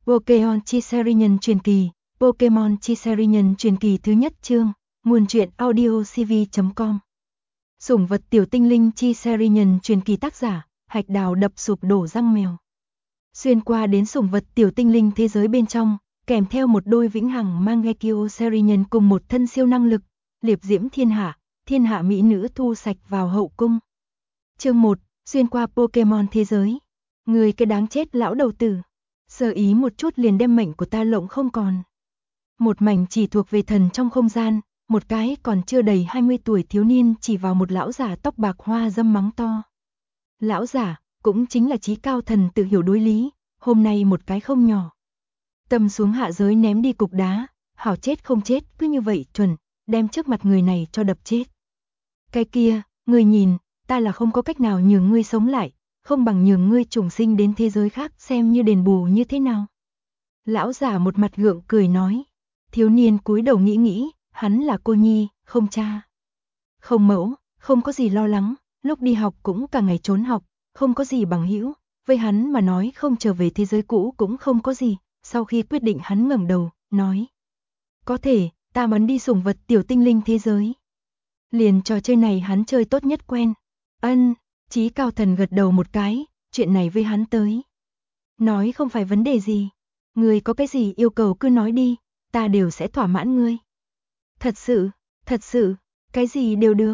Pokémon Chi Nhân truyền kỳ, Pokémon Chi Nhân truyền kỳ thứ nhất chương, nguồn truyện audio cv.com. Sủng vật tiểu tinh linh Chi Nhân truyền kỳ tác giả, Hạch Đào đập sụp đổ răng mèo. Xuyên qua đến sủng vật tiểu tinh linh thế giới bên trong, kèm theo một đôi vĩnh hằng Mangekyo Nhân cùng một thân siêu năng lực, liệp diễm thiên hạ mỹ nữ thu sạch vào hậu cung. Chương 1, xuyên qua Pokémon thế giới. Người cái đáng chết lão đầu tử, sơ ý một chút liền đem mệnh của ta lộng không còn. Một mảnh chỉ thuộc về thần trong không gian, một cái còn chưa đầy 20 tuổi thiếu niên chỉ vào một lão giả tóc bạc hoa dâm mắng to. Lão giả, cũng chính là trí cao thần tự hiểu đối lý, hôm nay một cái không nhỏ. Tâm xuống hạ giới ném đi cục đá, hảo chết không chết, cứ như vậy chuẩn, đem trước mặt người này cho đập chết. Cái kia, người nhìn, ta là không có cách nào nhường ngươi sống lại, không bằng nhường ngươi trùng sinh đến thế giới khác xem như đền bù như thế nào. Lão giả một mặt gượng cười nói. Thiếu niên cúi đầu nghĩ, hắn là cô nhi, không cha, không mẫu, không có gì lo lắng, lúc đi học cũng cả ngày trốn học, không có gì bằng hữu, với hắn mà nói không trở về thế giới cũ cũng không có gì. Sau khi quyết định hắn ngẩng đầu, nói. Có thể, ta muốn đi sủng vật tiểu tinh linh thế giới. Liền trò chơi này hắn chơi tốt nhất quen. Ân, Chí cao thần gật đầu một cái, chuyện này với hắn tới. Nói không phải vấn đề gì. Người có cái gì yêu cầu cứ nói đi, ta đều sẽ thỏa mãn ngươi. Thật sự, cái gì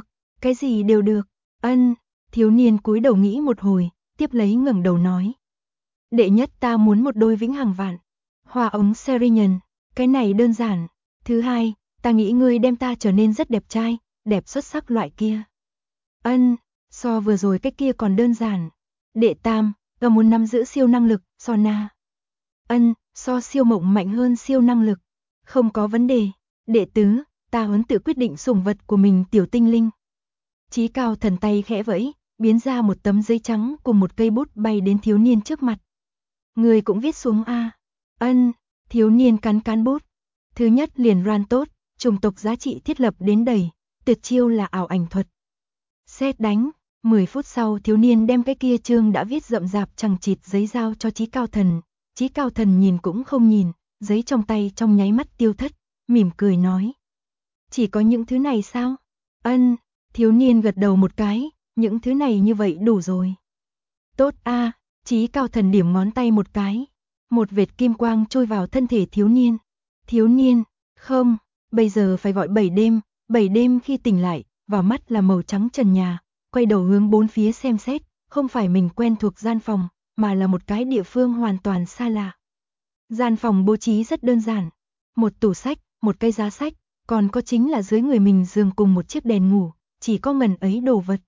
đều được. Ân, thiếu niên cúi đầu nghĩ một hồi, tiếp lấy ngẩng đầu nói. Đệ nhất ta muốn một đôi vĩnh hằng vạn hoa ống Serian, cái này đơn giản. Thứ hai, ta nghĩ ngươi đem ta trở nên rất đẹp trai, đẹp xuất sắc loại kia. Ân, so vừa rồi cái kia còn đơn giản. Đệ tam, ta muốn nắm giữ siêu năng lực, so na. Ân, so siêu mộng mạnh hơn siêu năng lực. Không có vấn đề. Đệ tứ, ta muốn tự quyết định sủng vật của mình tiểu tinh linh. Chí cao thần tay khẽ vẫy, biến ra một tấm giấy trắng cùng một cây bút bay đến thiếu niên trước mặt. Người cũng viết xuống a. Ân, thiếu niên cắn bút. Thứ nhất liền ran tốt, chủng tộc giá trị thiết lập đến đầy, tuyệt chiêu là ảo ảnh thuật. Sét đánh, 10 phút sau thiếu niên đem cái kia chương đã viết rậm rạp chằng chịt giấy giao cho Chí cao thần. Chí cao thần nhìn cũng không nhìn, giấy trong tay trong nháy mắt tiêu thất, mỉm cười nói. Chỉ có những thứ này sao? Ân, thiếu niên gật đầu một cái, những thứ này như vậy đủ rồi. Tốt a, Chí cao thần điểm ngón tay một cái. Một vệt kim quang trôi vào thân thể thiếu niên. Thiếu niên, không, bây giờ phải gọi 7 đêm khi tỉnh lại, vào mắt là màu trắng trần nhà, quay đầu hướng bốn phía xem xét, không phải mình quen thuộc gian phòng, mà là một cái địa phương hoàn toàn xa lạ. Gian phòng bố trí rất đơn giản, một tủ sách, một cây giá sách, còn có chính là dưới người mình giường cùng một chiếc đèn ngủ, chỉ có ngần ấy đồ vật.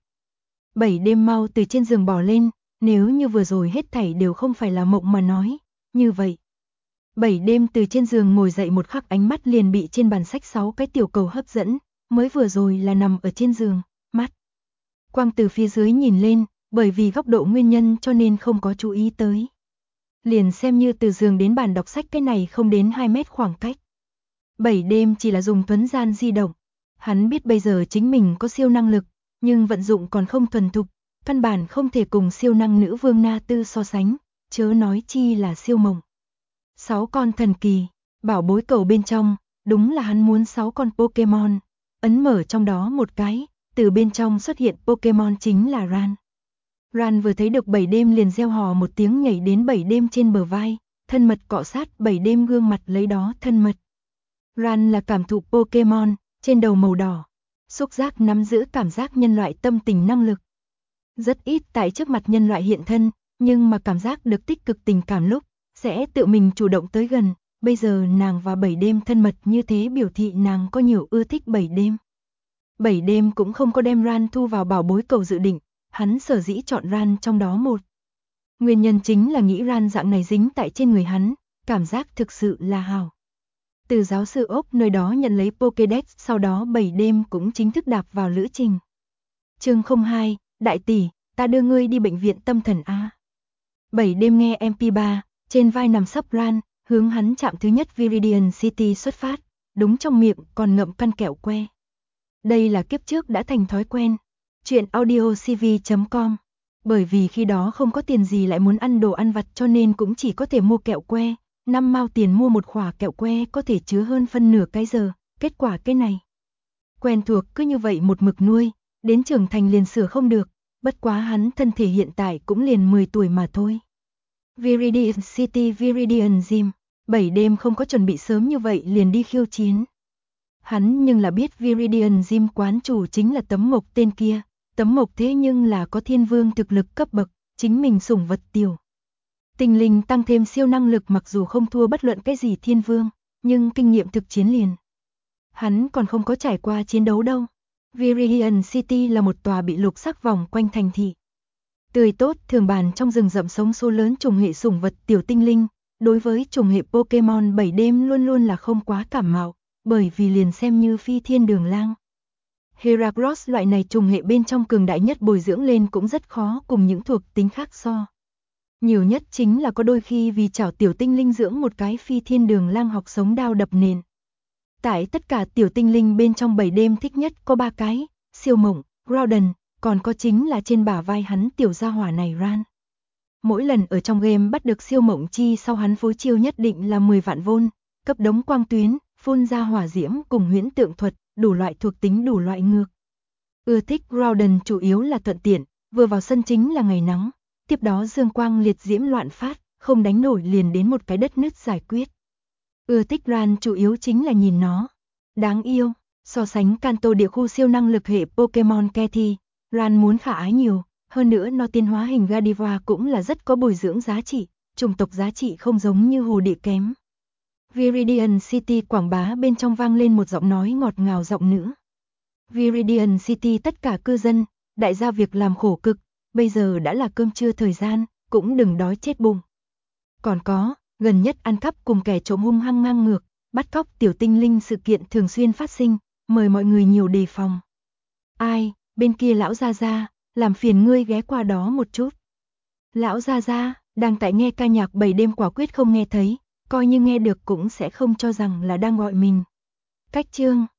7 đêm mau từ trên giường bỏ lên, nếu như vừa rồi hết thảy đều không phải là mộng mà nói, như vậy. 7 đêm từ trên giường ngồi dậy một khắc ánh mắt liền bị trên bàn sách 6 cái tiểu cầu hấp dẫn, mới vừa rồi là nằm ở trên giường, mắt quang từ phía dưới nhìn lên, bởi vì góc độ nguyên nhân cho nên không có chú ý tới. Liền xem như từ giường đến bàn đọc sách cái này không đến 2 mét khoảng cách. 7 đêm chỉ là dùng thuấn gian di động. Hắn biết bây giờ chính mình có siêu năng lực, nhưng vận dụng còn không thuần thục, căn bản không thể cùng siêu năng nữ vương Na Tư so sánh, chớ nói chi là siêu mộng. 6 con thần kỳ, bảo bối cầu bên trong, đúng là hắn muốn 6 con Pokémon. Ấn mở trong đó một cái, từ bên trong xuất hiện Pokémon chính là Ran. Ran vừa thấy được 7 đêm liền reo hò một tiếng nhảy đến 7 đêm trên bờ vai, thân mật cọ sát 7 đêm gương mặt lấy đó thân mật. Ran là cảm thụ Pokémon, trên đầu màu đỏ, xúc giác nắm giữ cảm giác nhân loại tâm tình năng lực. Rất ít tại trước mặt nhân loại hiện thân, nhưng mà cảm giác được tích cực tình cảm lúc, sẽ tự mình chủ động tới gần. Bây giờ nàng và 7 đêm thân mật như thế biểu thị nàng có nhiều ưa thích 7 đêm. 7 đêm cũng không có đem Ran thu vào bảo bối cầu dự định, hắn sở dĩ chọn Ran trong đó một. Nguyên nhân chính là nghĩ Ran dạng này dính tại trên người hắn, cảm giác thực sự là hào. Từ giáo sư ốc nơi đó nhận lấy Pokédex, sau đó 7 đêm cũng chính thức đạp vào lữ trình. Chương 02, đại tỷ, ta đưa ngươi đi bệnh viện tâm thần a. 7 đêm nghe MP3, trên vai nằm sấp Ran, hướng hắn chạm thứ nhất Viridian City xuất phát, đúng trong miệng còn ngậm căn kẹo que. Đây là kiếp trước đã thành thói quen. Chuyện audio cv.com. Bởi vì khi đó không có tiền gì lại muốn ăn đồ ăn vặt cho nên cũng chỉ có thể mua kẹo que, 5 mao tiền mua một khỏa kẹo que có thể chứa hơn phân nửa cái giờ, kết quả cái này. Quen thuộc cứ như vậy một mực nuôi, đến trưởng thành liền sửa không được, bất quá hắn thân thể hiện tại cũng liền 10 tuổi mà thôi. Viridian City Viridian Gym, 7 đêm không có chuẩn bị sớm như vậy liền đi khiêu chiến. Hắn nhưng là biết Viridian Gym quán chủ chính là Tấm Mộc tên kia, Tấm Mộc thế nhưng là có thiên vương thực lực cấp bậc, chính mình sủng vật tiểu. Tinh linh tăng thêm siêu năng lực mặc dù không thua bất luận cái gì thiên vương, nhưng kinh nghiệm thực chiến liền. Hắn còn không có trải qua chiến đấu đâu. Viridian City là một tòa bị lục sắc vòng quanh thành thị. Tươi tốt thường bàn trong rừng rậm sống số lớn chủng hệ sủng vật tiểu tinh linh, đối với chủng hệ Pokemon 7 đêm luôn luôn là không quá cảm mạo, bởi vì liền xem như phi thiên đường lang. Heracross loại này chủng hệ bên trong cường đại nhất bồi dưỡng lên cũng rất khó cùng những thuộc tính khác so. Nhiều nhất chính là có đôi khi vì chảo tiểu tinh linh dưỡng một cái phi thiên đường lang học sống đao đập nền. Tại tất cả tiểu tinh linh bên trong 7 đêm thích nhất có 3 cái, Siêu Mộng, Groudon, còn có chính là trên bả vai hắn tiểu gia hỏa này Ran. Mỗi lần ở trong game bắt được Siêu Mộng chi sau hắn phối chiêu nhất định là 10 vạn vôn, cấp đống quang tuyến, phun ra hỏa diễm cùng huyễn tượng thuật, đủ loại thuộc tính đủ loại ngược. Ưa thích Groudon chủ yếu là thuận tiện, vừa vào sân chính là ngày nắng, tiếp đó dương quang liệt diễm loạn phát, không đánh nổi liền đến một cái đất nứt giải quyết. Ưa thích Ran chủ yếu chính là nhìn nó đáng yêu, so sánh Kanto địa khu siêu năng lực hệ Pokemon Katy, Ran muốn khả ái nhiều, hơn nữa nó tiến hóa hình Godiva cũng là rất có bồi dưỡng giá trị, chủng tộc giá trị không giống như hồ địa kém. Viridian City quảng bá bên trong vang lên một giọng nói ngọt ngào giọng nữ. Viridian City tất cả cư dân, đại gia việc làm khổ cực, bây giờ đã là cơm trưa thời gian, cũng đừng đói chết bụng. Còn có, gần nhất ăn cắp cùng kẻ trộm hung hăng ngang ngược, bắt cóc tiểu tinh linh sự kiện thường xuyên phát sinh, mời mọi người nhiều đề phòng. Ai, bên kia lão gia gia, làm phiền ngươi ghé qua đó một chút. Lão gia gia, đang tại nghe ca nhạc 7 đêm quả quyết không nghe thấy, coi như nghe được cũng sẽ không cho rằng là đang gọi mình. Cách chương